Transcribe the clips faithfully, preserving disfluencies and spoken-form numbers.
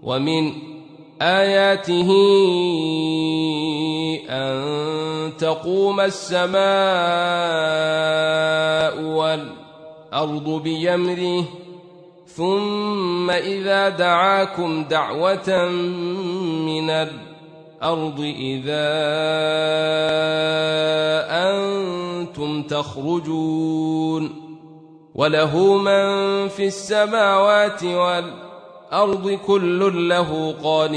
ومن آياته أن تقوم السماء والأرض بأمره ثم إذا دعاكم دعوة من الأرض إذا أنتم تخرجون وله من في السماوات والأرض كل له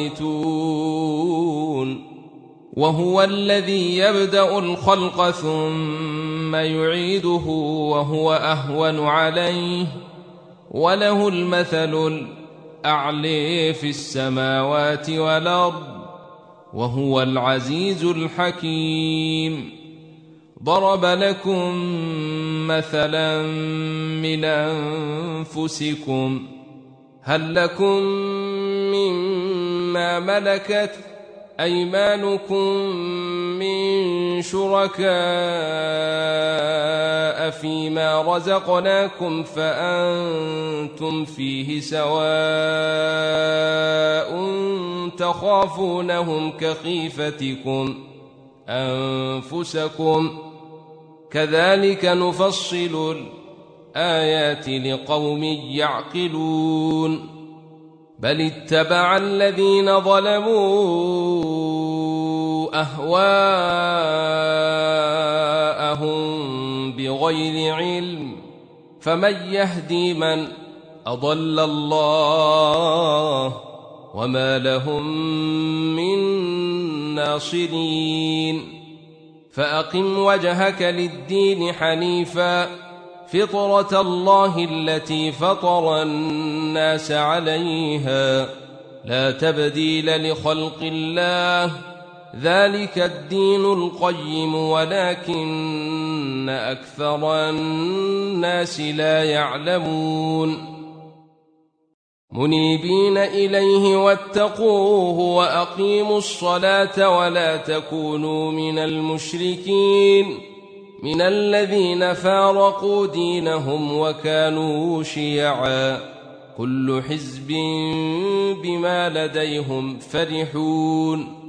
قانتون وهو الذي يبدأ الخلق ثم يعيده وهو أهون عليه وله المثل الأعلى في السماوات والأرض وهو العزيز الحكيم ضرب لكم مثلا من أنفسكم هل لكم مما ملكت أيمانكم من شركاء فيما رزقناكم فأنتم فيه سواء تخافونهم كخيفتكم أنفسكم كذلك نفصل الآيات لقوم يعقلون بل اتبع الذين ظلموا أهواءهم بغير علم فمن يهدي من أضل الله وما لهم من ناصرين فأقم وجهك للدين حنيفا فطرة الله التي فطر الناس عليها لا تبديل لخلق الله ذلك الدين القيم ولكن أكثر الناس لا يعلمون منيبين إليه واتقوه وأقيموا الصلاة ولا تكونوا من المشركين من الذين فارقوا دينهم وكانوا شيعا كل حزب بما لديهم فرحون